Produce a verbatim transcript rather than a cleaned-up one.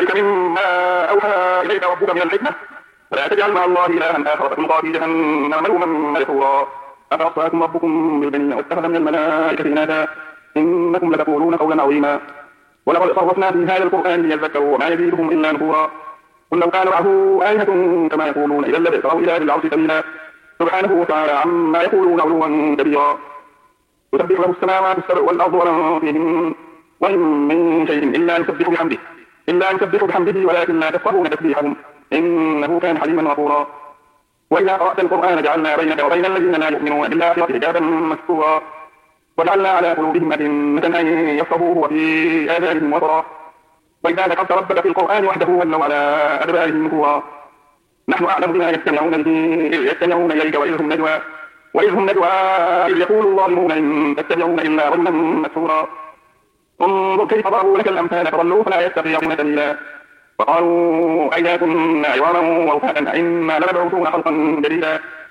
ذلك مما أوحى إليك ربك من الحكمة فلا تجعل مع الله إلها آخر فتلقى في جهنم ملوما مدحورا أفأصفاكم ربكم بالبنين واتخذ من الملائكة إناثا إنكم لتقولون قولا عظيما ولقد صرفنا في هذا القرآن ليذكروا وما يزيدهم إلا نفورا قل لو كان معه آلهة كما يقولون إذا لابتغوا إلى ذي العرش سبيلا سبحانه وتعالى عما يقولون علوا كبيرا يسبح له السماوات السبع والأرض ومن فيهن وإن من شيء إلا يسبح بحمده إلا يسبح بحمده ولكن لا تفقهون تسبيحهم إنه كان حليما غفورا وإذا قرأت القرآن جعلنا بينك وبين الذين لا يؤمنون بالآخرة حجابا مستورا وجعلنا على قلوبهم أكنة أن يفقهوه وفي آذانهم وقرا وإذا ذكرت ربك في القرآن وحده ولوا على أدبارهم نفورا نحن أعلم بما يستمعون به إذ يستمعون إليك وإذ هم نجوى وإذ هم نجوى إذ يقول الظالمون إن تتبعون إلا ظنا مسحورا انظر كيف ضربوا لك الأمثال فضلوا فلا يستطيعون سبيلا وقالوا أئذا كنا عظاما ورفاتا أئنا لمبعوثون خلقا جديدا